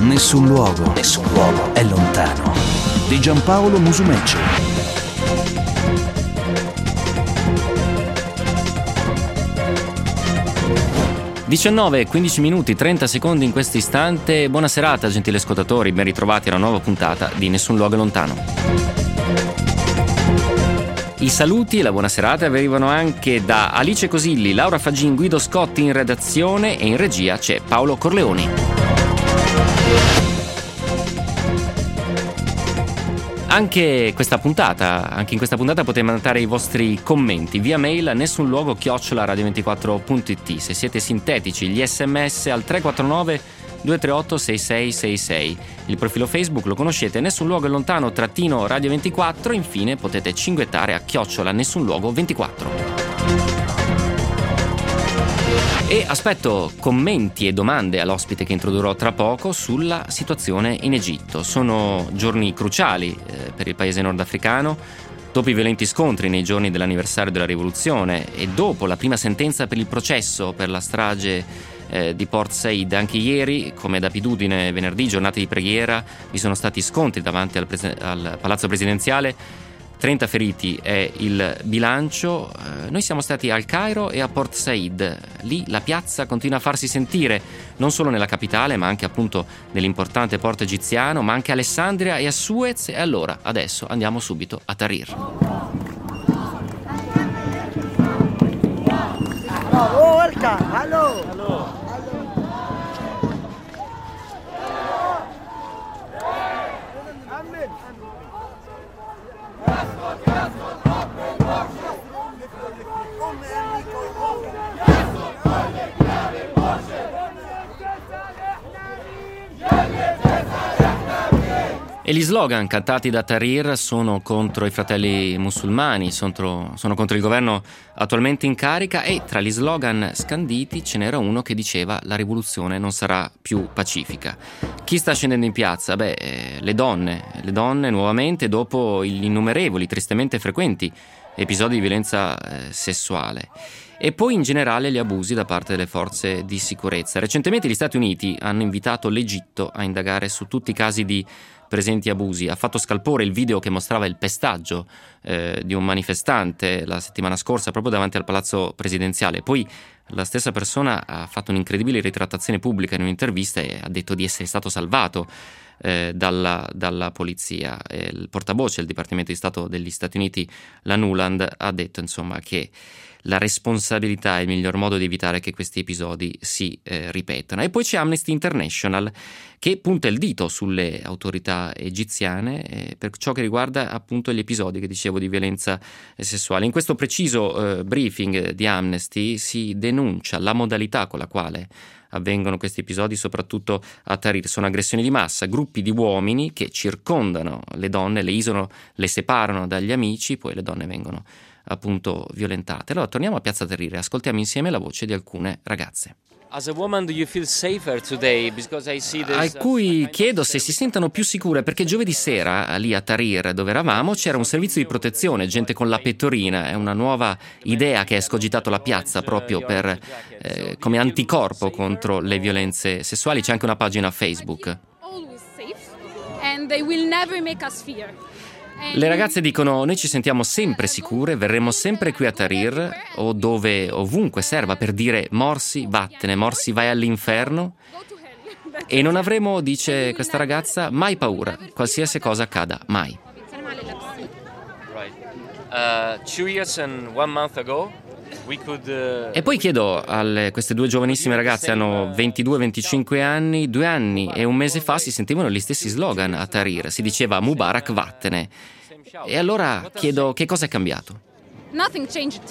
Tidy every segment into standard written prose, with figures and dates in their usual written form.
Nessun luogo è lontano. Di Giampaolo Musumeci. 19, 15 minuti, 30 secondi in questo istante. Buona serata, gentili ascoltatori, ben ritrovati a una nuova puntata di Nessun luogo è lontano. I saluti e la buona serata arrivano anche da Alice Cosilli, Laura Faggin, Guido Scotti in redazione, e in regia c'è Paolo Corleoni. Anche in questa puntata potete mandare i vostri commenti via mail a nessunluogo@radio24.it. Se siete sintetici, gli sms al 349 238 6666. Il profilo Facebook lo conoscete, Nessun luogo è lontano _radio24. Infine potete cinguettare a @nessunluogo24. E aspetto commenti e domande all'ospite che introdurrò tra poco sulla situazione in Egitto. Sono giorni cruciali per il paese nordafricano. Dopo i violenti scontri nei giorni dell'anniversario della rivoluzione e dopo la prima sentenza per il processo per la strage di Port Said, anche ieri, come d'abitudine venerdì, giornate di preghiera, vi sono stati scontri davanti al palazzo presidenziale. 30 feriti è il bilancio. Noi siamo stati al Cairo e a Port Said. Lì la piazza continua a farsi sentire, non solo nella capitale, ma anche appunto nell'importante porto egiziano, ma anche a Alessandria e a Suez. E allora, adesso andiamo subito a Tahrir. Oh, welcome. Hello. Hello. E gli slogan cantati da Tahrir sono contro i fratelli musulmani, sono contro il governo attualmente in carica, e tra gli slogan scanditi ce n'era uno che diceva: la rivoluzione non sarà più pacifica. Chi sta scendendo in piazza? Le donne nuovamente, dopo gli innumerevoli, tristemente frequenti episodi di violenza sessuale. E poi in generale gli abusi da parte delle forze di sicurezza. Recentemente gli Stati Uniti hanno invitato l'Egitto a indagare su tutti i casi di presenti abusi. Ha fatto scalpore il video che mostrava il pestaggio di un manifestante la settimana scorsa proprio davanti al palazzo presidenziale. Poi la stessa persona ha fatto un'incredibile ritrattazione pubblica in un'intervista e ha detto di essere stato salvato dalla polizia. Il portavoce del Dipartimento di Stato degli Stati Uniti, la Nuland, ha detto insomma che la responsabilità è il miglior modo di evitare che questi episodi si ripetano. E poi c'è Amnesty International che punta il dito sulle autorità egiziane per ciò che riguarda appunto gli episodi che dicevo di violenza sessuale. In questo preciso briefing di Amnesty si denuncia la modalità con la quale avvengono questi episodi, soprattutto a Tahrir. Sono aggressioni di massa, gruppi di uomini che circondano le donne, le isolano, le separano dagli amici, poi le donne vengono appunto violentate. Allora torniamo a Piazza Tahrir e ascoltiamo insieme la voce di alcune ragazze. A cui chiedo se si sentano più sicure, perché giovedì sera lì a Tahrir, dove eravamo, c'era un servizio di protezione, gente con la pettorina. È una nuova idea che ha escogitato la piazza proprio per come anticorpo contro le violenze sessuali. C'è anche una pagina Facebook. Le ragazze dicono: noi ci sentiamo sempre sicure, verremo sempre qui a Tahrir o ovunque serva per dire Morsi vattene, Morsi vai all'inferno, e non avremo, dice questa ragazza, mai paura, qualsiasi cosa accada, mai. 2 years and 1 month ago E poi chiedo queste due giovanissime ragazze, hanno 22-25 anni, 2 anni e un mese fa si sentivano gli stessi slogan a Tahrir, si diceva Mubarak vattene. E allora chiedo: che cosa è cambiato? Nothing changed.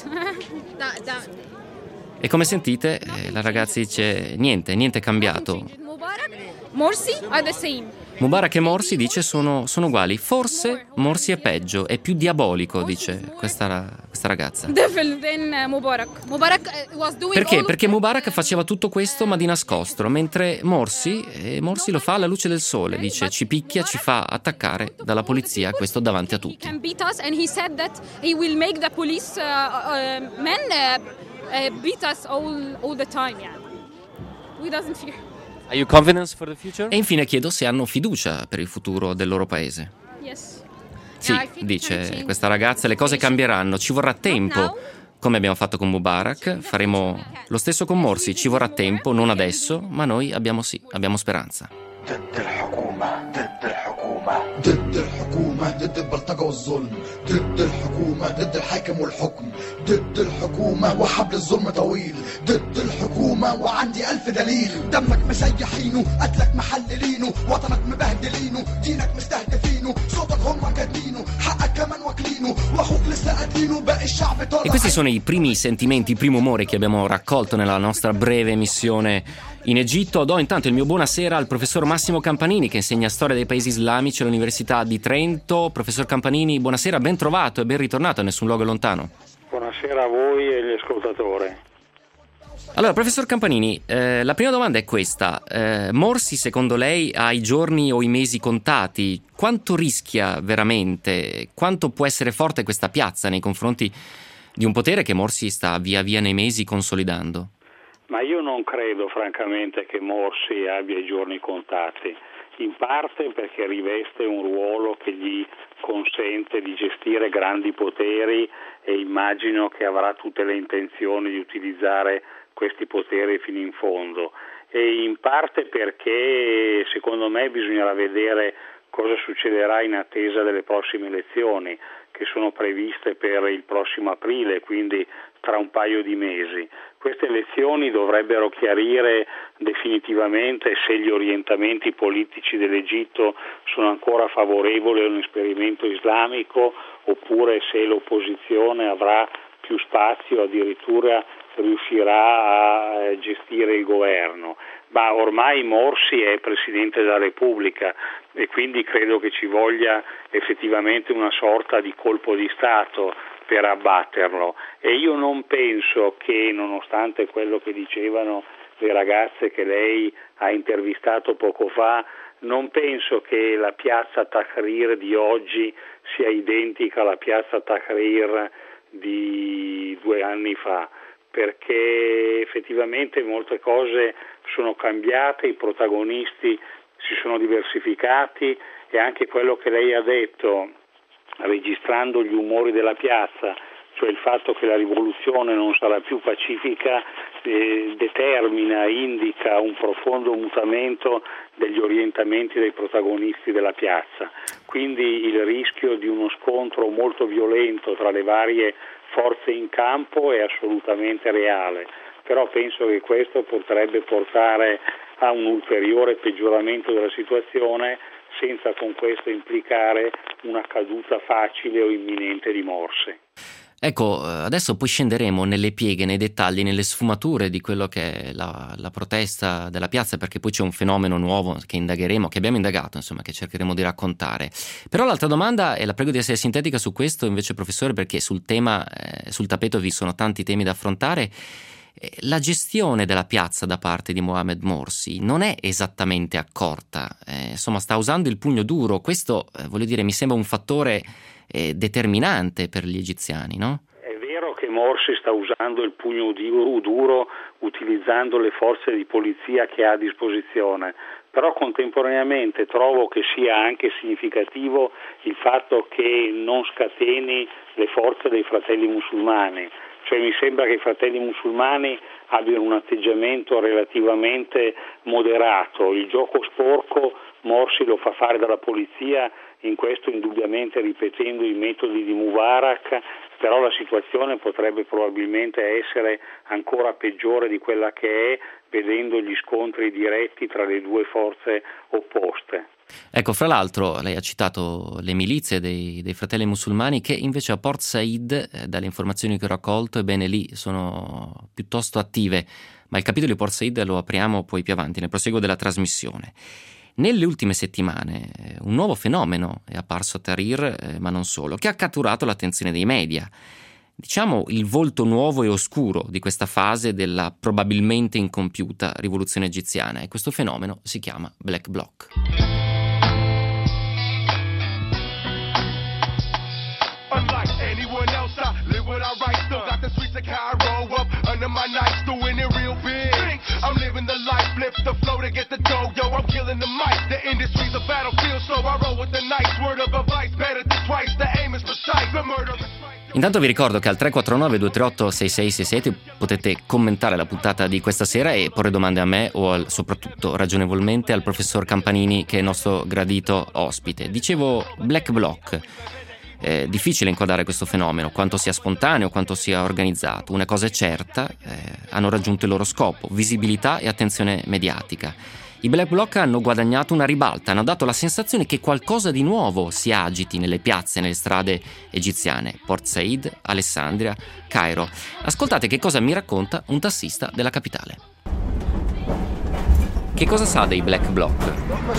E come sentite la ragazza dice niente è cambiato. Morsi are the same. Mubarak e Morsi, dice, sono uguali. Forse Morsi è peggio, è più diabolico, dice questa ragazza. Perché? Perché Mubarak faceva tutto questo ma di nascosto, mentre Morsi lo fa alla luce del sole, dice, ci picchia, ci fa attaccare dalla polizia, questo davanti a tutti. Beat us all the time, yeah. We doesn't fear. Are you confident for the future? E infine chiedo se hanno fiducia per il futuro del loro paese. Yes. Sì, dice questa ragazza, le cose cambieranno, ci vorrà tempo. Come abbiamo fatto con Mubarak, faremo lo stesso con Morsi, ci vorrà tempo, non adesso, ma noi abbiamo speranza. ضد الحكومة ضد الحكومة ضد الحكومة ضد البلطجة والظلم ضد الحكومة ضد الحاكم والحكم ضد الحكومة وحبل الظلم طويل ضد الحكومة وعندي 1000 دليل دمك مسيحينه قتلك محللينه وطنك مبهدلينه دينك مستهدفينه صوتك هم كاتبينه حقك كمان واكلينه واخوك لسه قاتلينه باقي الشعب طالع. E questi sono i primi sentimenti, i primi umori che abbiamo raccolto nella nostra breve missione in Egitto. Do intanto il mio buonasera al professor Massimo Campanini, che insegna storia dei paesi islamici all'Università di Trento. Professor Campanini, buonasera, ben trovato e ben ritornato a Nessun Luogo Lontano. Buonasera a voi e agli ascoltatori. Allora, professor Campanini, la prima domanda è questa. Morsi, secondo lei, ha i giorni o i mesi contati? Quanto rischia veramente? Quanto può essere forte questa piazza nei confronti di un potere che Morsi sta via via nei mesi consolidando? Ma io non credo francamente che Morsi abbia i giorni contati, in parte perché riveste un ruolo che gli consente di gestire grandi poteri e immagino che avrà tutte le intenzioni di utilizzare questi poteri fino in fondo, e in parte perché secondo me bisognerà vedere cosa succederà in attesa delle prossime elezioni che sono previste per il prossimo aprile, quindi tra un paio di mesi. Queste elezioni dovrebbero chiarire definitivamente se gli orientamenti politici dell'Egitto sono ancora favorevoli a un esperimento islamico oppure se l'opposizione avrà più spazio, addirittura riuscirà a gestire il governo. Ma ormai Morsi è Presidente della Repubblica e quindi credo che ci voglia effettivamente una sorta di colpo di Stato per abbatterlo, e io non penso che, nonostante quello che dicevano le ragazze che lei ha intervistato poco fa, non penso che la piazza Tahrir di oggi sia identica alla piazza Tahrir di 2 anni fa, perché effettivamente molte cose sono cambiate, i protagonisti si sono diversificati e anche quello che lei ha detto, registrando gli umori della piazza, cioè il fatto che la rivoluzione non sarà più pacifica, indica un profondo mutamento degli orientamenti dei protagonisti della piazza. Quindi il rischio di uno scontro molto violento tra le varie forze in campo è assolutamente reale, però penso che questo potrebbe portare a un ulteriore peggioramento della situazione senza con questo implicare una caduta facile o imminente di Morsi. Ecco, adesso poi scenderemo nelle pieghe, nei dettagli, nelle sfumature di quello che è la protesta della piazza, perché poi c'è un fenomeno nuovo che indagheremo, che abbiamo indagato, insomma, che cercheremo di raccontare. Però l'altra domanda, e la prego di essere sintetica su questo invece, professore, perché sul tema, sul tappeto vi sono tanti temi da affrontare. La gestione della piazza da parte di Mohamed Morsi non è esattamente accorta, insomma sta usando il pugno duro. Questo, voglio dire, mi sembra un fattore determinante per gli egiziani, no? È vero che Morsi sta usando il pugno duro utilizzando le forze di polizia che ha a disposizione, però contemporaneamente trovo che sia anche significativo il fatto che non scateni le forze dei fratelli musulmani. Cioè mi sembra che i fratelli musulmani abbiano un atteggiamento relativamente moderato. Il gioco sporco Morsi lo fa fare dalla polizia, in questo indubbiamente ripetendo i metodi di Mubarak, però la situazione potrebbe probabilmente essere ancora peggiore di quella che è, vedendo gli scontri diretti tra le due forze opposte. Ecco, fra l'altro lei ha citato le milizie dei fratelli musulmani che invece a Port Said, dalle informazioni che ho raccolto, ebbene lì sono piuttosto attive, ma il capitolo di Port Said lo apriamo poi più avanti, nel proseguo della trasmissione. Nelle ultime settimane un nuovo fenomeno è apparso a Tahrir, ma non solo, che ha catturato l'attenzione dei media. Diciamo il volto nuovo e oscuro di questa fase della probabilmente incompiuta rivoluzione egiziana, e questo fenomeno si chiama Black Bloc. Unlike anyone else, I live what I write. Still got the streets of Cairo up under my nights, doing it real big. I'm living the life, flip the flow to get the dough. Yo, I'm killing the mic. The industry's a battlefield, so I roll with the nice word of advice. Better than twice, the aim is precise. The murder is right. Intanto vi ricordo che al 349-238-6667 potete commentare la puntata di questa sera e porre domande a me o soprattutto ragionevolmente al professor Campanini, che è il nostro gradito ospite. Dicevo Black Bloc. È difficile inquadrare questo fenomeno, quanto sia spontaneo, quanto sia organizzato. Una cosa è certa, hanno raggiunto il loro scopo, visibilità e attenzione mediatica. I Black Bloc hanno guadagnato una ribalta, hanno dato la sensazione che qualcosa di nuovo si agiti nelle piazze, nelle strade egiziane. Port Said, Alessandria, Cairo. Ascoltate che cosa mi racconta un tassista della capitale. Che cosa sa dei Black Bloc?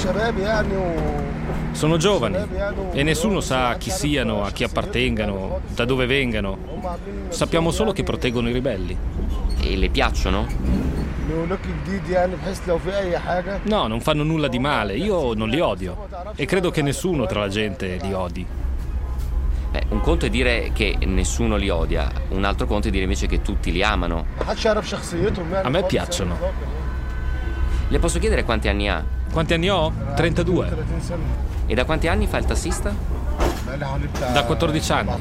Sono giovani e nessuno sa chi siano, a chi appartengano, da dove vengano. Sappiamo solo che proteggono i ribelli. E le piacciono? No, non fanno nulla di male, io non li odio e credo che nessuno tra la gente li odi. Un conto è dire che nessuno li odia, un altro conto è dire invece che tutti li amano. A me piacciono. Le posso chiedere quanti anni ha? Quanti anni ho? 32. E da quanti anni fa il tassista? Da 14 anni.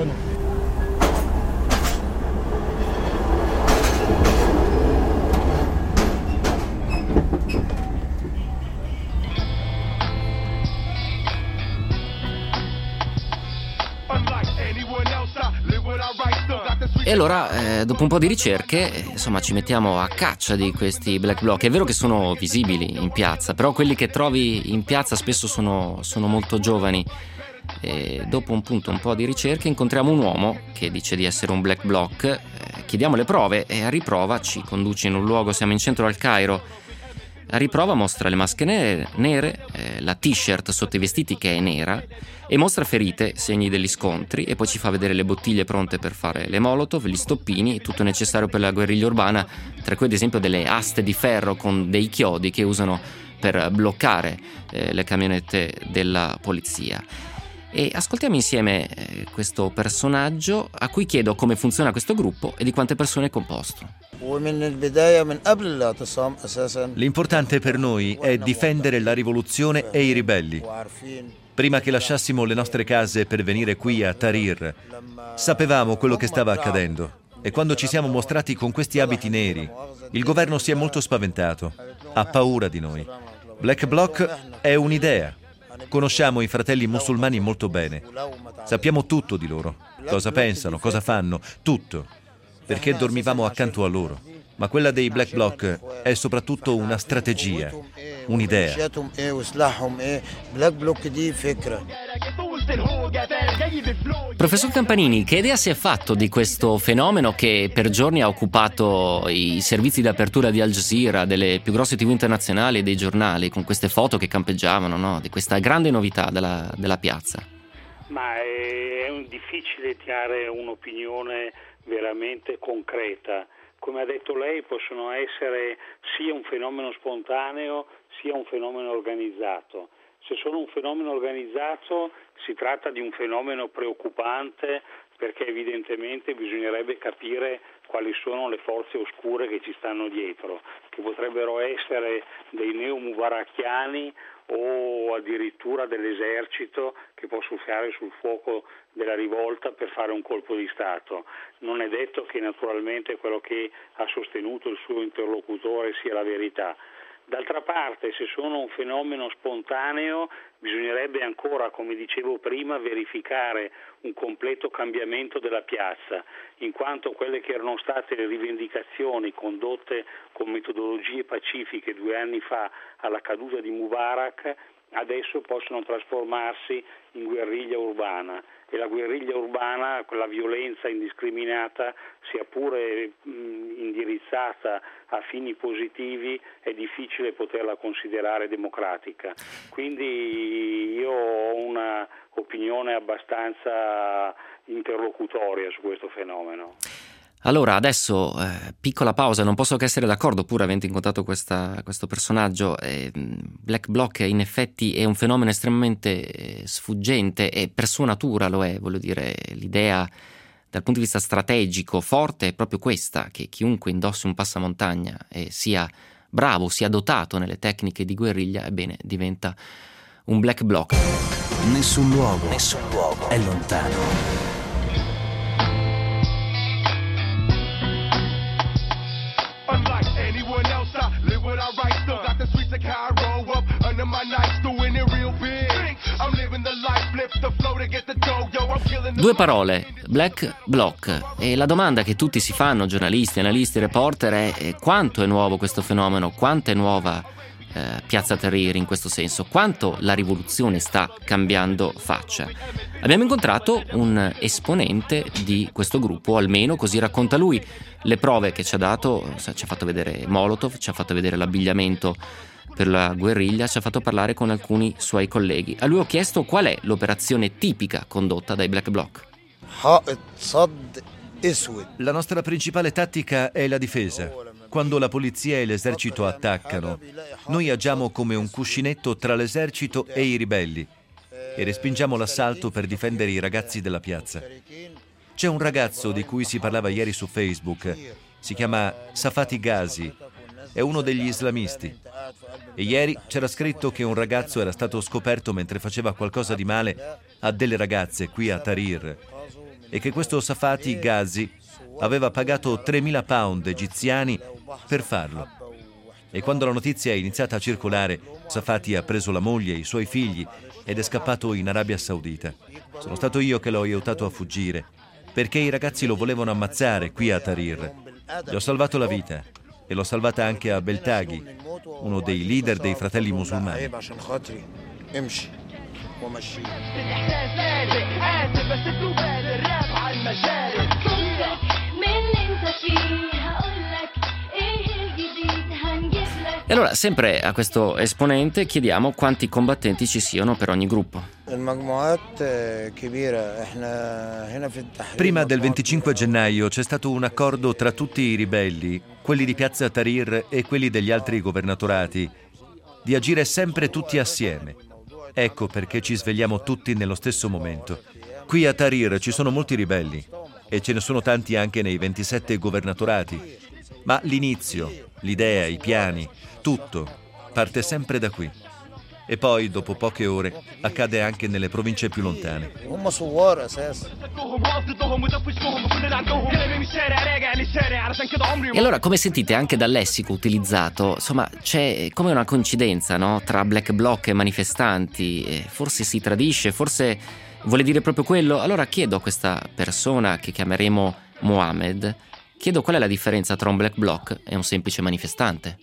E allora, dopo un po' di ricerche, insomma, ci mettiamo a caccia di questi Black Bloc. È vero che sono visibili in piazza, però quelli che trovi in piazza spesso sono molto giovani. E dopo un po' di ricerche incontriamo un uomo che dice di essere un Black Bloc, chiediamo le prove e a riprova ci conduce in un luogo, siamo in centro al Cairo. A riprova mostra le maschere nere, la t-shirt sotto i vestiti che è nera, e mostra ferite, segni degli scontri, e poi ci fa vedere le bottiglie pronte per fare le molotov, gli stoppini, tutto necessario per la guerriglia urbana, tra cui ad esempio delle aste di ferro con dei chiodi che usano per bloccare le camionette della polizia. E ascoltiamo insieme questo personaggio, a cui chiedo come funziona questo gruppo e di quante persone è composto. L'importante per noi è difendere la rivoluzione e i ribelli. Prima che lasciassimo le nostre case per venire qui a Tahrir, sapevamo quello che stava accadendo. E quando ci siamo mostrati con questi abiti neri, il governo si è molto spaventato, ha paura di noi. Black Bloc è un'idea. Conosciamo i fratelli musulmani molto bene. Sappiamo tutto di loro. Cosa pensano, cosa fanno, tutto. Perché dormivamo accanto a loro. Ma quella dei Black Bloc è soprattutto una strategia, un'idea. Professor Campanini, che idea si è fatto di questo fenomeno che per giorni ha occupato i servizi di apertura di Al Jazeera, delle più grosse TV internazionali e dei giornali, con queste foto che campeggiavano, no? Di questa grande novità della piazza? Ma è difficile tirare un'opinione veramente concreta. Come ha detto lei, possono essere sia un fenomeno spontaneo sia un fenomeno organizzato. Se sono un fenomeno organizzato si tratta di un fenomeno preoccupante, perché evidentemente bisognerebbe capire quali sono le forze oscure che ci stanno dietro, che potrebbero essere dei neo-mubarakiani o addirittura dell'esercito che può soffiare sul fuoco della rivolta per fare un colpo di Stato. Non è detto che naturalmente quello che ha sostenuto il suo interlocutore sia la verità. D'altra parte, se sono un fenomeno spontaneo, bisognerebbe ancora, come dicevo prima, verificare un completo cambiamento della piazza, in quanto quelle che erano state le rivendicazioni condotte con metodologie pacifiche 2 anni fa alla caduta di Mubarak, adesso possono trasformarsi in guerriglia urbana. E la guerriglia urbana, la violenza indiscriminata, sia pure indirizzata a fini positivi, è difficile poterla considerare democratica. Quindi io ho una opinione abbastanza interlocutoria su questo fenomeno. Allora, adesso, piccola pausa, non posso che essere d'accordo, pur avendo incontrato questo personaggio. Black Bloc in effetti è un fenomeno estremamente sfuggente e per sua natura lo è, voglio dire, l'idea dal punto di vista strategico forte è proprio questa, che chiunque indossi un passamontagna e sia bravo, sia dotato nelle tecniche di guerriglia, ebbene diventa un black bloc. Nessun luogo è lontano. Unlike anyone else, I live what I write. Still got the streets of Cairo up under my nights, doing it real big. I'm living the life, flip the flow to get the dough. Yo, I'm killing the... Due parole, black bloc. E la domanda che tutti si fanno, giornalisti, analisti, reporter, è quanto è nuovo questo fenomeno, quanto è nuova Piazza Tahrir in questo senso, quanto la rivoluzione sta cambiando faccia. Abbiamo incontrato un esponente di questo gruppo, almeno così racconta lui. Le prove che ci ha dato, ci ha fatto vedere Molotov, ci ha fatto vedere l'abbigliamento per la guerriglia, ci ha fatto parlare con alcuni suoi colleghi. A lui ho chiesto qual è l'operazione tipica condotta dai black bloc. La nostra principale tattica è la difesa. Quando la polizia e l'esercito attaccano, noi agiamo come un cuscinetto tra l'esercito e i ribelli e respingiamo l'assalto per difendere i ragazzi della piazza. C'è un ragazzo di cui si parlava ieri su Facebook, si chiama Safati Ghazi, è uno degli islamisti. E ieri c'era scritto che un ragazzo era stato scoperto mentre faceva qualcosa di male a delle ragazze qui a Tahrir e che questo Safati Ghazi aveva pagato 3.000 pound egiziani per farlo. E quando la notizia è iniziata a circolare, Safati ha preso la moglie e i suoi figli ed è scappato in Arabia Saudita. Sono stato io che l'ho aiutato a fuggire, perché i ragazzi lo volevano ammazzare qui a Tahrir. Gli ho salvato la vita e l'ho salvata anche a Beltaghi, uno dei leader dei fratelli musulmani. E allora, sempre a questo esponente chiediamo quanti combattenti ci siano per ogni gruppo. Prima del 25 gennaio c'è stato un accordo tra tutti i ribelli, quelli di Piazza Tahrir e quelli degli altri governatorati, di agire sempre tutti assieme. Ecco perché ci svegliamo tutti nello stesso momento. Qui a Tahrir ci sono molti ribelli e ce ne sono tanti anche nei 27 governatorati, ma l'inizio, l'idea, i piani, tutto parte sempre da qui. E poi, dopo poche ore, accade anche nelle province più lontane. E allora, come sentite anche dal lessico utilizzato, insomma, c'è come una coincidenza, no? Tra black bloc e manifestanti. Forse si tradisce, forse vuole dire proprio quello. Allora chiedo a questa persona che chiameremo Mohammed, chiedo qual è la differenza tra un black bloc e un semplice manifestante.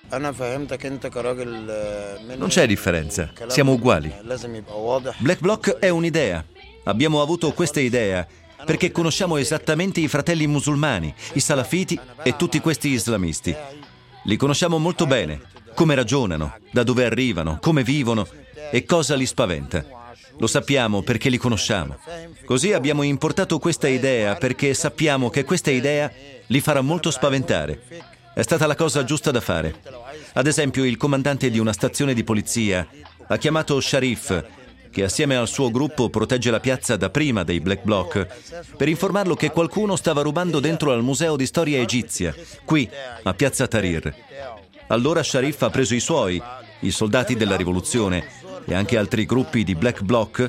Non c'è differenza, siamo uguali. Black bloc è un'idea. Abbiamo avuto questa idea perché conosciamo esattamente i fratelli musulmani, i salafiti e tutti questi islamisti. Li conosciamo molto bene, come ragionano, da dove arrivano, come vivono e cosa li spaventa. Lo sappiamo perché li conosciamo. Così abbiamo importato questa idea perché sappiamo che questa idea li farà molto spaventare. È stata la cosa giusta da fare. Ad esempio, il comandante di una stazione di polizia ha chiamato Sharif, che assieme al suo gruppo protegge la piazza da prima dei black bloc, per informarlo che qualcuno stava rubando dentro al Museo di Storia Egizia, qui, a Piazza Tahrir. Allora Sharif ha preso i suoi, i soldati della rivoluzione, e anche altri gruppi di black bloc,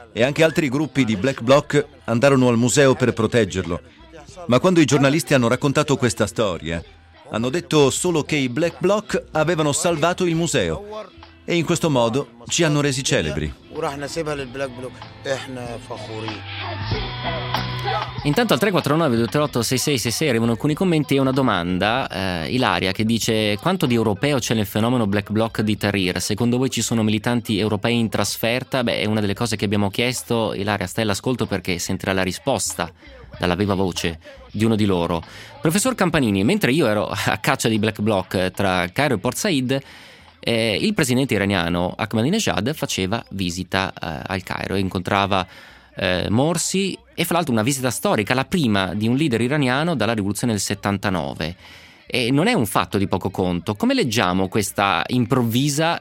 andarono al museo per proteggerlo. Ma quando i giornalisti hanno raccontato questa storia, hanno detto solo che i black bloc avevano salvato il museo e in questo modo ci hanno resi celebri. Intanto al 349-238-6666 arrivano alcuni commenti e una domanda. Ilaria che dice: quanto di europeo c'è nel fenomeno black bloc di Tahrir? Secondo voi ci sono militanti europei in trasferta? Beh, è una delle cose che abbiamo chiesto. Ilaria, stai all'ascolto perché sentirà la risposta dalla viva voce di uno di loro. Professor Campanini, mentre io ero a caccia di black bloc tra Cairo e Port Said, il presidente iraniano Ahmadinejad faceva visita al Cairo e incontrava Morsi, e fra l'altro una visita storica, la prima di un leader iraniano dalla rivoluzione del 79. E non è un fatto di poco conto. Come leggiamo questa improvvisa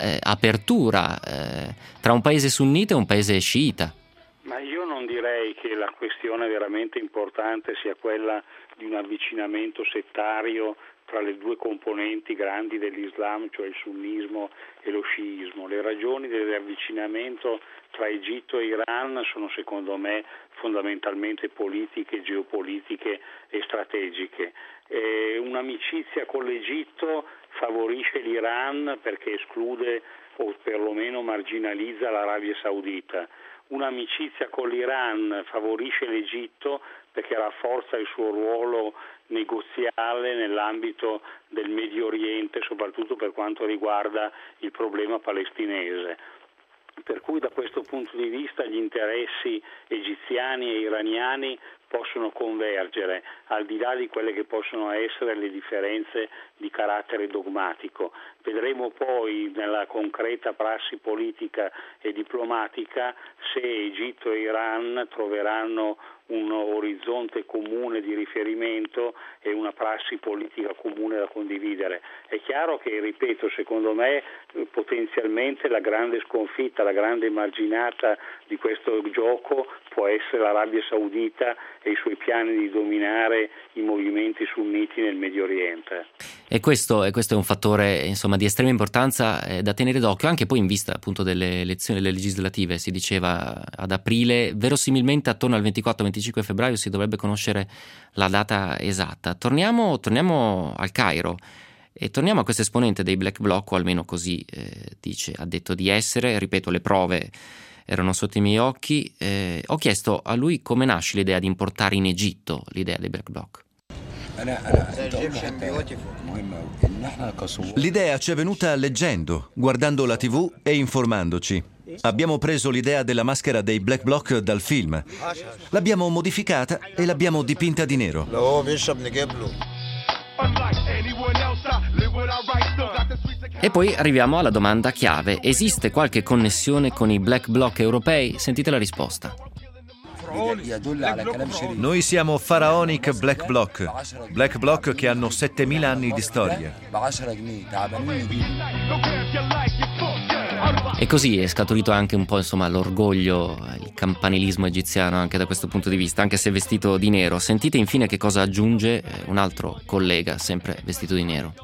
apertura tra un paese sunnita e un paese sciita? Ma io non direi che la questione un'operazione veramente importante sia quella di un avvicinamento settario tra le due componenti grandi dell'Islam, cioè il sunnismo e lo sciismo. Le ragioni dell'avvicinamento tra Egitto e Iran sono secondo me fondamentalmente politiche, geopolitiche e strategiche. Un'amicizia con l'Egitto favorisce l'Iran perché esclude o perlomeno marginalizza l'Arabia Saudita. Un'amicizia con l'Iran favorisce l'Egitto perché rafforza il suo ruolo negoziale nell'ambito del Medio Oriente, soprattutto per quanto riguarda il problema palestinese. Per cui da questo punto di vista gli interessi egiziani e iraniani possono convergere, al di là di quelle che possono essere le differenze di carattere dogmatico. Vedremo poi nella concreta prassi politica e diplomatica se Egitto e Iran troveranno un orizzonte comune di riferimento e una prassi politica comune da condividere. È chiaro che, ripeto, secondo me potenzialmente la grande sconfitta, la grande marginata di questo gioco può essere l'Arabia Saudita e i suoi piani di dominare i movimenti sunniti nel Medio Oriente. E questo è un fattore, insomma, di estrema importanza da tenere d'occhio, anche poi in vista appunto delle elezioni legislative. Si diceva ad aprile, verosimilmente attorno al 24-25 febbraio si dovrebbe conoscere la data esatta. Torniamo al Cairo e torniamo a questo esponente dei Black Bloc, o almeno così ha detto di essere. Ripeto, le prove erano sotto i miei occhi. Ho chiesto a lui come nasce l'idea di importare in Egitto l'idea dei Black Bloc. L'idea ci è venuta leggendo, guardando la TV e informandoci. Abbiamo preso l'idea della maschera dei Black Bloc dal film, l'abbiamo modificata e l'abbiamo dipinta di nero. E poi arriviamo alla domanda chiave: esiste qualche connessione con i Black Bloc europei? Sentite la risposta. Noi siamo Pharaonic Black Bloc che hanno 7000 anni di storia. E così è scaturito anche un po', insomma, l'orgoglio, il campanilismo egiziano anche da questo punto di vista, anche se vestito di nero. Sentite infine che cosa aggiunge un altro collega, sempre vestito di nero.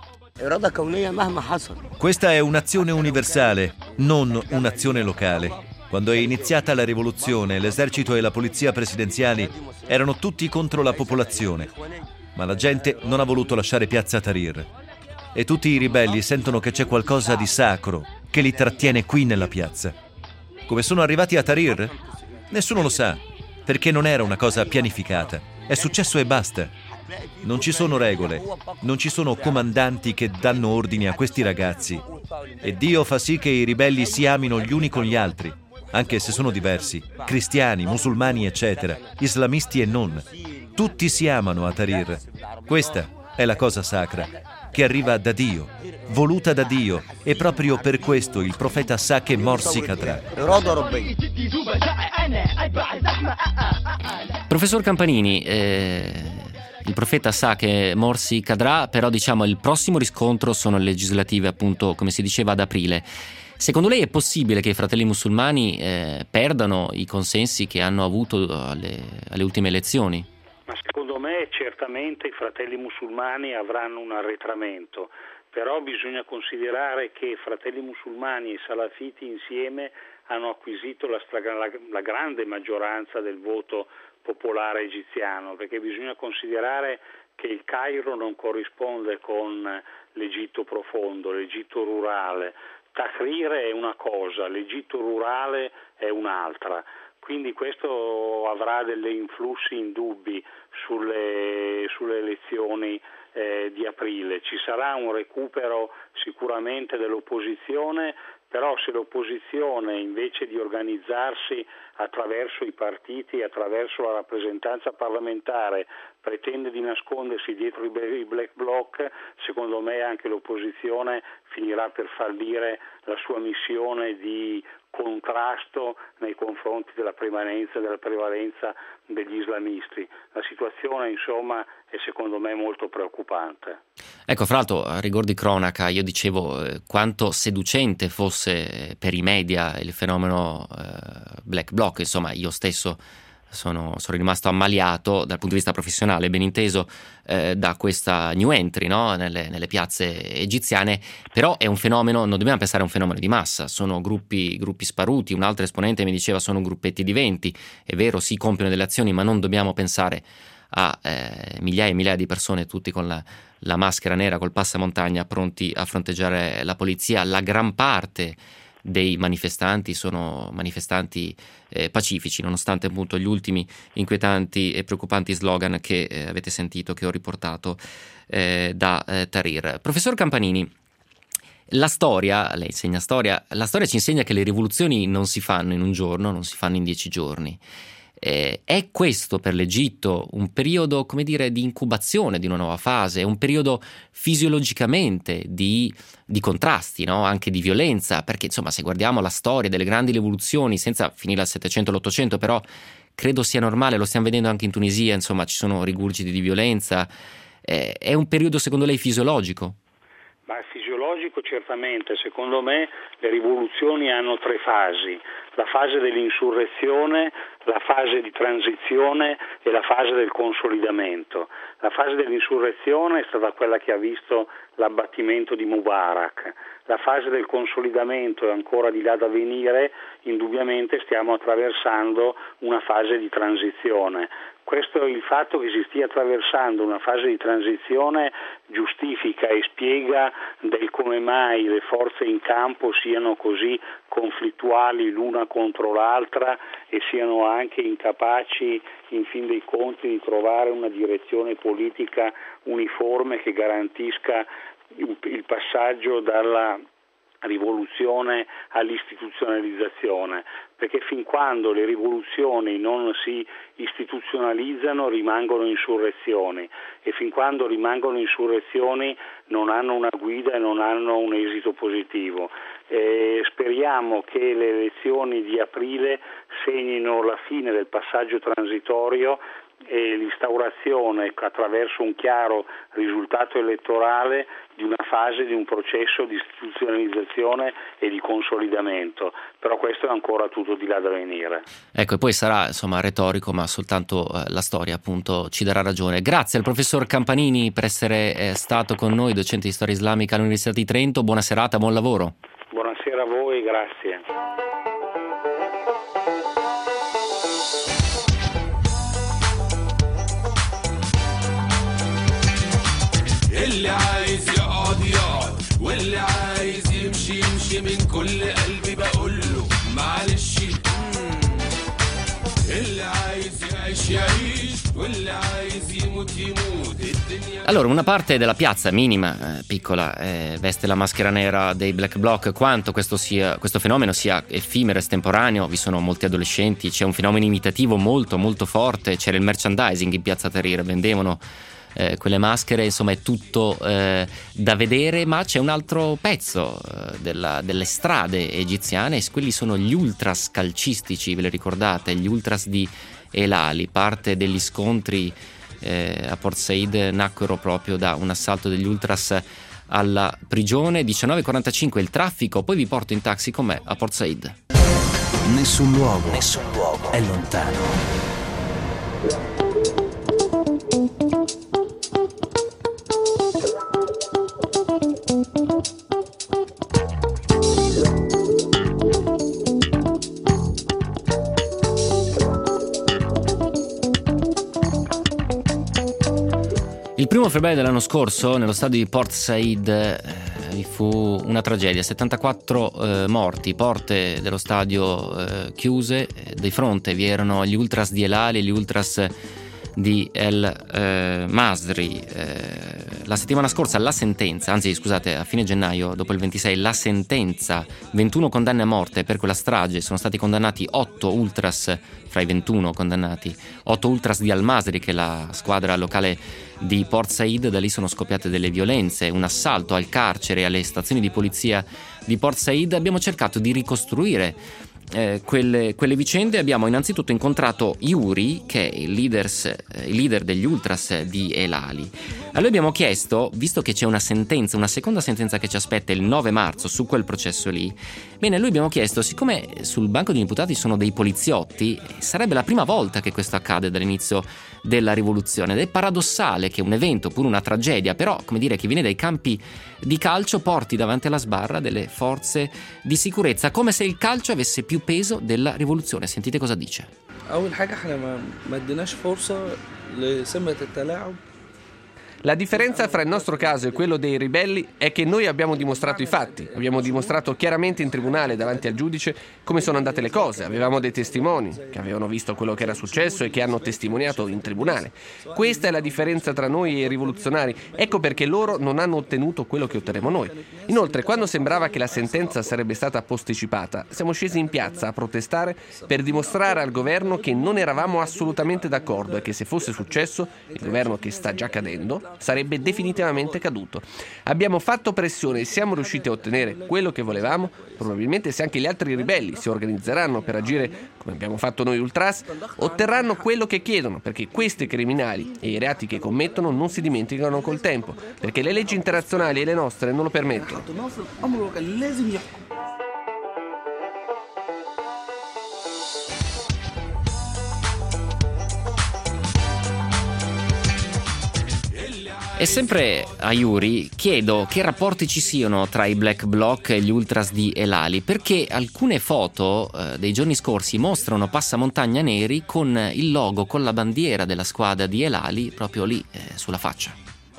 Questa è un'azione universale, non un'azione locale. Quando è iniziata la rivoluzione, l'esercito e la polizia presidenziali erano tutti contro la popolazione, ma la gente non ha voluto lasciare piazza Tahrir. E tutti i ribelli sentono che c'è qualcosa di sacro che li trattiene qui nella piazza. Come sono arrivati a Tahrir? Nessuno lo sa, perché non era una cosa pianificata. È successo e basta. Non ci sono regole, non ci sono comandanti che danno ordini a questi ragazzi. E Dio fa sì che i ribelli si amino gli uni con gli altri, anche se sono diversi, cristiani, musulmani, eccetera, islamisti e non. Tutti si amano a Tahrir. Questa è la cosa sacra, che arriva da Dio, voluta da Dio, e proprio per questo il profeta sa che Morsi cadrà. Professor Campanini, il profeta sa che Morsi cadrà, però diciamo il prossimo riscontro sono le legislative, appunto, come si diceva ad aprile. Secondo lei è possibile che i fratelli musulmani perdano i consensi che hanno avuto alle ultime elezioni? Ma secondo me certamente i fratelli musulmani avranno un arretramento, però bisogna considerare che fratelli musulmani e salafiti insieme hanno acquisito la grande maggioranza del voto popolare egiziano, perché bisogna considerare che il Cairo non corrisponde con l'Egitto profondo, l'Egitto rurale. Tahrir è una cosa, l'Egitto rurale è un'altra, quindi questo avrà delle influssi indubbi sulle elezioni di aprile. Ci sarà un recupero sicuramente dell'opposizione, però se l'opposizione invece di organizzarsi attraverso i partiti, attraverso la rappresentanza parlamentare, pretende di nascondersi dietro i Black Bloc, secondo me anche l'opposizione finirà per fallire la sua missione di contrasto nei confronti della prevalenza degli islamisti. La situazione, insomma, è secondo me molto preoccupante. Ecco, fra l'altro, a rigor di cronaca, io dicevo quanto seducente fosse per i media il fenomeno Black Bloc. Insomma, io stesso sono rimasto ammaliato dal punto di vista professionale, ben inteso, da questa new entry, no? nelle piazze egiziane. Però è un fenomeno, non dobbiamo pensare a un fenomeno di massa, sono gruppi sparuti. Un altro esponente mi diceva sono gruppetti di 20, è vero, si compiono delle azioni, ma non dobbiamo pensare a migliaia e migliaia di persone, tutti con la maschera nera, col passamontagna, pronti a fronteggiare la polizia. La gran parte dei manifestanti sono manifestanti pacifici, nonostante appunto gli ultimi inquietanti e preoccupanti slogan che avete sentito, che ho riportato da Tahrir. Professor Campanini, la storia, lei insegna storia, la storia ci insegna che le rivoluzioni non si fanno in un giorno, non si fanno in 10 giorni. È questo per l'Egitto un periodo, come dire, di incubazione di una nuova fase, un periodo fisiologicamente di contrasti, no? Anche di violenza, perché insomma se guardiamo la storia delle grandi rivoluzioni, senza finire al 700 l'800, però credo sia normale, lo stiamo vedendo anche in Tunisia, insomma ci sono rigurgiti di violenza. È un periodo secondo lei fisiologico? Ma fisiologico certamente. Secondo me le rivoluzioni hanno 3 fasi: la fase dell'insurrezione, la fase di transizione e la fase del consolidamento. La fase dell'insurrezione è stata quella che ha visto l'abbattimento di Mubarak. La fase del consolidamento è ancora di là da venire. Indubbiamente stiamo attraversando una fase di transizione. Questo, il fatto che si stia attraversando una fase di transizione, giustifica e spiega del come mai le forze in campo siano così conflittuali l'una contro l'altra e siano anche incapaci in fin dei conti di trovare una direzione politica uniforme che garantisca il passaggio dalla rivoluzione all'istituzionalizzazione, perché fin quando le rivoluzioni non si istituzionalizzano rimangono insurrezioni, e fin quando rimangono insurrezioni non hanno una guida e non hanno un esito positivo. Speriamo che le elezioni di aprile segnino la fine del passaggio transitorio e l'instaurazione, attraverso un chiaro risultato elettorale, di una fase, di un processo di istituzionalizzazione e di consolidamento. Però questo è ancora tutto di là da venire. Ecco, e poi sarà insomma retorico, ma soltanto la storia appunto ci darà ragione. Grazie al professor Campanini per essere stato con noi, docente di storia islamica all'Università di Trento. Buona serata, buon lavoro. Buonasera a voi, grazie. اللي عايز يقعد يقعد واللي عايز يمشي يمشي من كل قلبي بقوله معلش اللي عايز يعيش يعيش واللي عايز يموت يموت. Allora, una parte della piazza minima, piccola, veste la maschera nera dei Black Bloc. Quanto questo fenomeno sia effimero, estemporaneo, vi sono molti adolescenti, c'è un fenomeno imitativo molto molto forte, c'era il merchandising in piazza Tahrir, vendevano quelle maschere, insomma è tutto da vedere. Ma c'è un altro pezzo delle strade egiziane, e quelli sono gli ultras calcistici, ve le ricordate? Gli ultras di El Ali. Parte degli scontri a Port Said nacquero proprio da un assalto degli ultras alla prigione. 19:45 il traffico, poi vi porto in taxi con me a Port Said. Nessun luogo è lontano. Il 1 febbraio dell'anno scorso nello stadio di Port Said vi fu una tragedia, 74 morti, porte dello stadio chiuse, di fronte vi erano gli ultras di El Ali e gli ultras di El Masri. La settimana scorsa a fine gennaio, dopo il 26, la sentenza, 21 condanne a morte per quella strage. Sono stati condannati 8 ultras fra i 21 condannati, 8 ultras di Al Masri, che è la squadra locale di Port Said. Da lì sono scoppiate delle violenze, un assalto al carcere e alle stazioni di polizia di Port Said. Abbiamo cercato di ricostruire quelle vicende abbiamo innanzitutto incontrato Yuri, che è il leader degli ultras di El Ali. A lui abbiamo chiesto, visto che c'è una seconda sentenza che ci aspetta il 9 marzo su quel processo lì, bene, lui abbiamo chiesto, siccome sul banco degli imputati sono dei poliziotti, sarebbe la prima volta che questo accade dall'inizio della rivoluzione, ed è paradossale che un evento, pure una tragedia, però come dire che viene dai campi di calcio, porti davanti alla sbarra delle forze di sicurezza, come se il calcio avesse più peso della rivoluzione. Sentite cosa dice. La differenza fra il nostro caso e quello dei ribelli è che noi abbiamo dimostrato i fatti, abbiamo dimostrato chiaramente in tribunale davanti al giudice come sono andate le cose, avevamo dei testimoni che avevano visto quello che era successo e che hanno testimoniato in tribunale. Questa è la differenza tra noi e i rivoluzionari, ecco perché loro non hanno ottenuto quello che otterremo noi. Inoltre, quando sembrava che la sentenza sarebbe stata posticipata, siamo scesi in piazza a protestare per dimostrare al governo che non eravamo assolutamente d'accordo e che se fosse successo, il governo che sta già cadendo, sarebbe definitivamente caduto. Abbiamo fatto pressione e siamo riusciti a ottenere quello che volevamo. Probabilmente se anche gli altri ribelli si organizzeranno per agire come abbiamo fatto noi ultras, otterranno quello che chiedono, perché questi criminali e i reati che commettono non si dimenticano col tempo, perché le leggi internazionali e le nostre non lo permettono. E sempre a Yuri chiedo che rapporti ci siano tra i Black Bloc e gli ultras di El Ali, perché alcune foto dei giorni scorsi mostrano passamontagna neri con il logo, con la bandiera della squadra di El Ali proprio lì sulla faccia.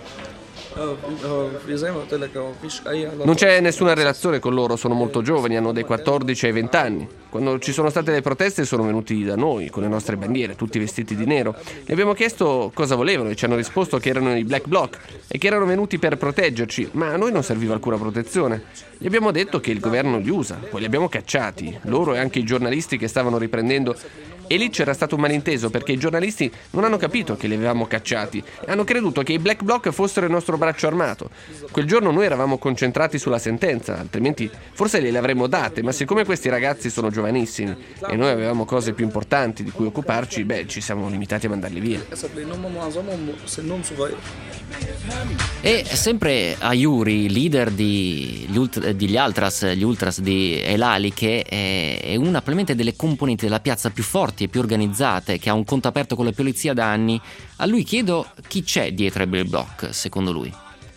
Non c'è nessuna relazione con loro, sono molto giovani, hanno dai 14 ai 20 anni. Quando ci sono state le proteste sono venuti da noi con le nostre bandiere, tutti vestiti di nero. Gli abbiamo chiesto cosa volevano e ci hanno risposto che erano i Black Bloc e che erano venuti per proteggerci, ma a noi non serviva alcuna protezione. Gli abbiamo detto che il governo li usa, poi li abbiamo cacciati, loro e anche i giornalisti che stavano riprendendo. E lì c'era stato un malinteso perché i giornalisti non hanno capito che li avevamo cacciati e hanno creduto che i Black Bloc fossero il nostro braccio armato. Quel giorno noi eravamo concentrati sulla sentenza, altrimenti forse gliele avremmo date, ma siccome questi ragazzi sono giovanissimi e noi avevamo cose più importanti di cui occuparci, ci siamo limitati a mandarli via. E sempre a Yuri, leader gli ultras di El Ali, che è una probabilmente delle componenti della piazza più forti e più organizzate, che ha un conto aperto con la polizia da anni, a lui chiedo chi c'è dietro ai Black Bloc, secondo lui.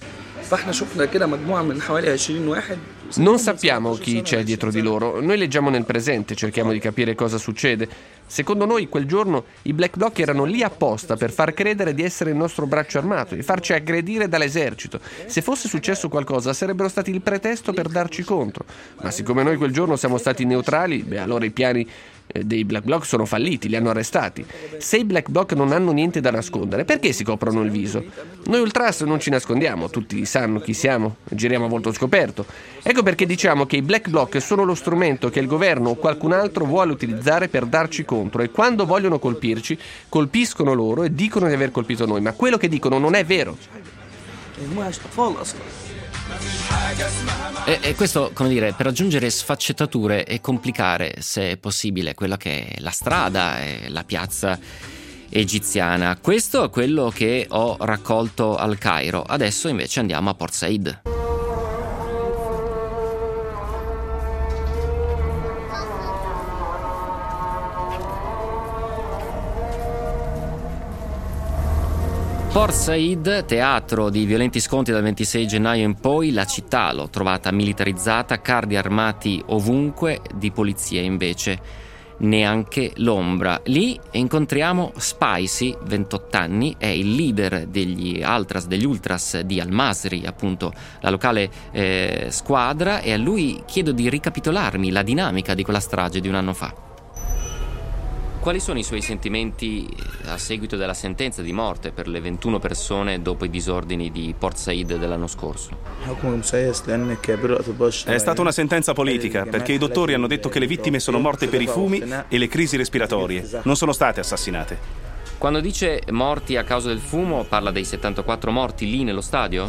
Non sappiamo chi c'è dietro di loro, noi leggiamo nel presente, cerchiamo di capire cosa succede. Secondo noi quel giorno i Black Bloc erano lì apposta per far credere di essere il nostro braccio armato, di farci aggredire dall'esercito. Se fosse successo qualcosa sarebbero stati il pretesto per darci contro, ma siccome noi quel giorno siamo stati neutrali, allora i piani dei Black Bloc sono falliti, li hanno arrestati. Se i Black Bloc non hanno niente da nascondere, perché si coprono il viso? Noi ultras non ci nascondiamo, tutti sanno chi siamo, giriamo a volto scoperto. Ecco perché diciamo che i Black Bloc sono lo strumento che il governo o qualcun altro vuole utilizzare per darci contro, e quando vogliono colpirci, colpiscono loro e dicono di aver colpito noi, ma quello che dicono non è vero. E questo, come dire, per aggiungere sfaccettature e complicare, se è possibile, quella che è la strada e la piazza egiziana. Questo è quello che ho raccolto al Cairo. Adesso invece andiamo a Port Said. Port Said, teatro di violenti scontri dal 26 gennaio in poi, la città l'ho trovata militarizzata, carri armati ovunque, di polizia invece neanche l'ombra. Lì incontriamo Spicy, 28 anni, è il leader degli ultras di Al-Masri, appunto la locale squadra, e a lui chiedo di ricapitolarmi la dinamica di quella strage di un anno fa. Quali sono i suoi sentimenti a seguito della sentenza di morte per le 21 persone dopo i disordini di Port Said dell'anno scorso? È stata una sentenza politica, perché i dottori hanno detto che le vittime sono morte per i fumi e le crisi respiratorie, non sono state assassinate. Quando dice morti a causa del fumo, parla dei 74 morti lì nello stadio?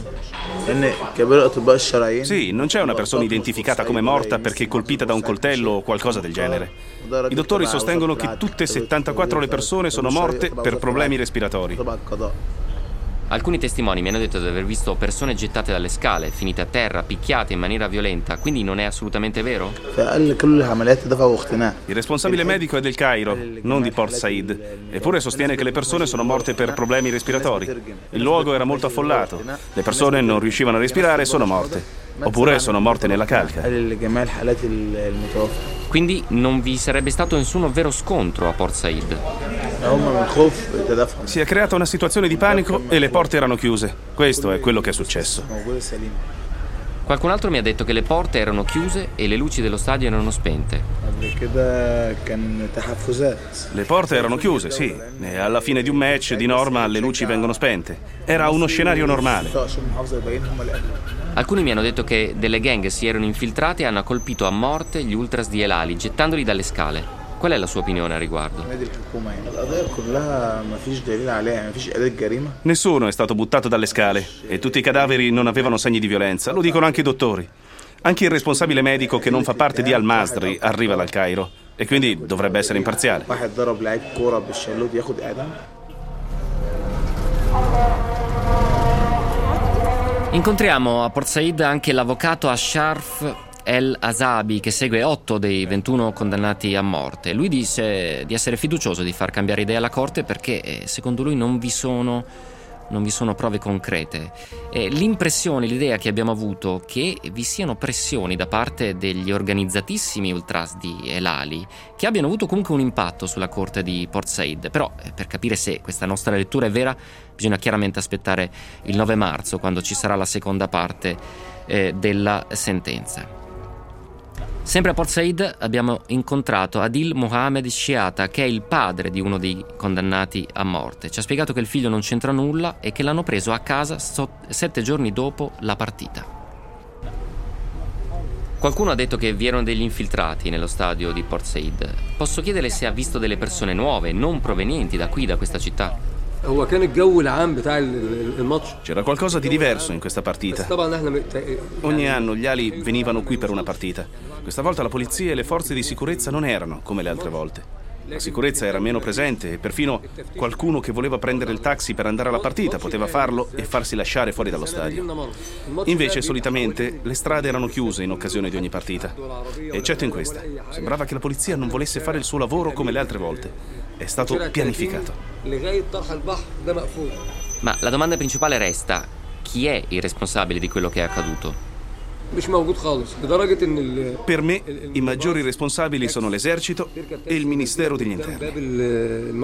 Sì, non c'è una persona identificata come morta perché colpita da un coltello o qualcosa del genere. I dottori sostengono che tutte e 74 le persone sono morte per problemi respiratori. Alcuni testimoni mi hanno detto di aver visto persone gettate dalle scale, finite a terra, picchiate in maniera violenta, quindi non è assolutamente vero? Il responsabile medico è del Cairo, non di Port Said, eppure sostiene che le persone sono morte per problemi respiratori. Il luogo era molto affollato, le persone non riuscivano a respirare e sono morte. Oppure sono morte nella calca. Quindi non vi sarebbe stato nessun vero scontro a Port Said? Si è creata una situazione di panico e le porte erano chiuse. Questo è quello che è successo. Qualcun altro mi ha detto che le porte erano chiuse e le luci dello stadio erano spente. Le porte erano chiuse, sì, e alla fine di un match di norma le luci vengono spente. Era uno scenario normale. Alcuni mi hanno detto che delle gang si erano infiltrate e hanno colpito a morte gli ultras di El Ali, gettandoli dalle scale. Qual è la sua opinione a riguardo? Nessuno è stato buttato dalle scale e tutti i cadaveri non avevano segni di violenza, lo dicono anche i dottori. Anche il responsabile medico che non fa parte di Al-Masri arriva dal Cairo e quindi dovrebbe essere imparziale. Incontriamo a Port Said anche l'avvocato Ashraf El Azabi, che segue 8 dei 21 condannati a morte. Lui dice di essere fiducioso di far cambiare idea alla Corte perché secondo lui non vi sono prove concrete. L'impressione, l'idea che abbiamo avuto che vi siano pressioni da parte degli organizzatissimi ultras di El Ali che abbiano avuto comunque un impatto sulla Corte di Port Said. Però per capire se questa nostra lettura è vera bisogna chiaramente aspettare il 9 marzo quando ci sarà la seconda parte della sentenza. Sempre a Port Said abbiamo incontrato Adil Mohamed Shiata, che è il padre di uno dei condannati a morte. Ci ha spiegato che il figlio non c'entra nulla e che l'hanno preso a casa 7 giorni dopo la partita. Qualcuno ha detto che vi erano degli infiltrati nello stadio di Port Said. Posso chiederle se ha visto delle persone nuove, non provenienti da qui, da questa città? C'era qualcosa di diverso in questa partita. Ogni anno gli Ali venivano qui per una partita. Questa volta la polizia e le forze di sicurezza non erano come le altre volte. La sicurezza era meno presente e perfino qualcuno che voleva prendere il taxi per andare alla partita poteva farlo e farsi lasciare fuori dallo stadio. Invece solitamente le strade erano chiuse in occasione di ogni partita, eccetto in questa. Sembrava che la polizia non volesse fare il suo lavoro come le altre volte. È stato pianificato. Ma la domanda principale resta: chi è il responsabile di quello che è accaduto? Per me i maggiori responsabili sono l'esercito e il Ministero degli Interni.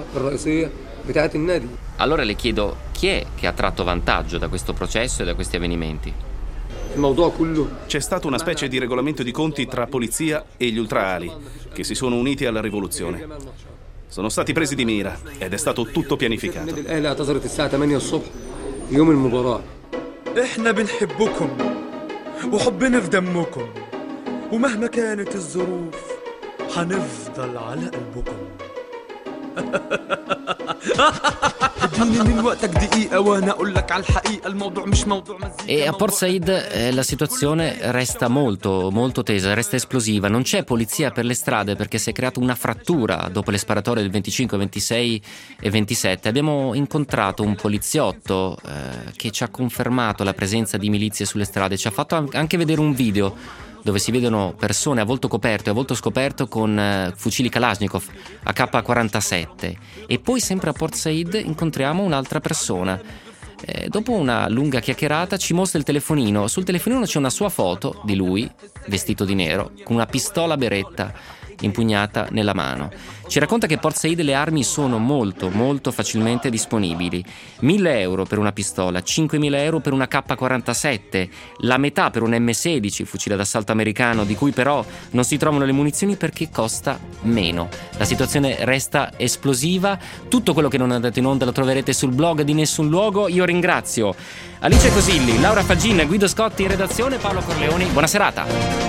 Allora le chiedo, chi è che ha tratto vantaggio da questo processo e da questi avvenimenti? C'è stato una specie di regolamento di conti tra polizia e gli ultra Ali, che si sono uniti alla rivoluzione. Sono stati presi di mira ed è stato tutto pianificato. احنا بنحبكم وحبنا في دمكم ومهما كانت الظروف حنفضل على قلبكم. E a Port Said la situazione resta molto tesa, resta esplosiva. Non c'è polizia per le strade perché si è creata una frattura dopo le sparatorie del 25, 26 e 27. Abbiamo incontrato un poliziotto che ci ha confermato la presenza di milizie sulle strade. Ci ha fatto anche vedere un video dove si vedono persone a volto coperto e a volto scoperto con fucili Kalashnikov AK-47. E poi sempre a Port Said incontriamo un'altra persona. Dopo una lunga chiacchierata ci mostra il telefonino. Sul telefonino c'è una sua foto di lui, vestito di nero, con una pistola beretta impugnata nella mano. Ci racconta che a Port Said le armi sono molto facilmente disponibili. 1.000 euro per una pistola, 5.000 euro per una K47, la metà per un M16, fucile d'assalto americano, di cui però non si trovano le munizioni perché costa meno. La situazione resta esplosiva. Tutto quello che non è andato in onda lo troverete sul blog di Nessun Luogo. Io ringrazio Alice Cosilli, Laura Faggin, Guido Scotti in redazione, Paolo Corleoni. Buona serata.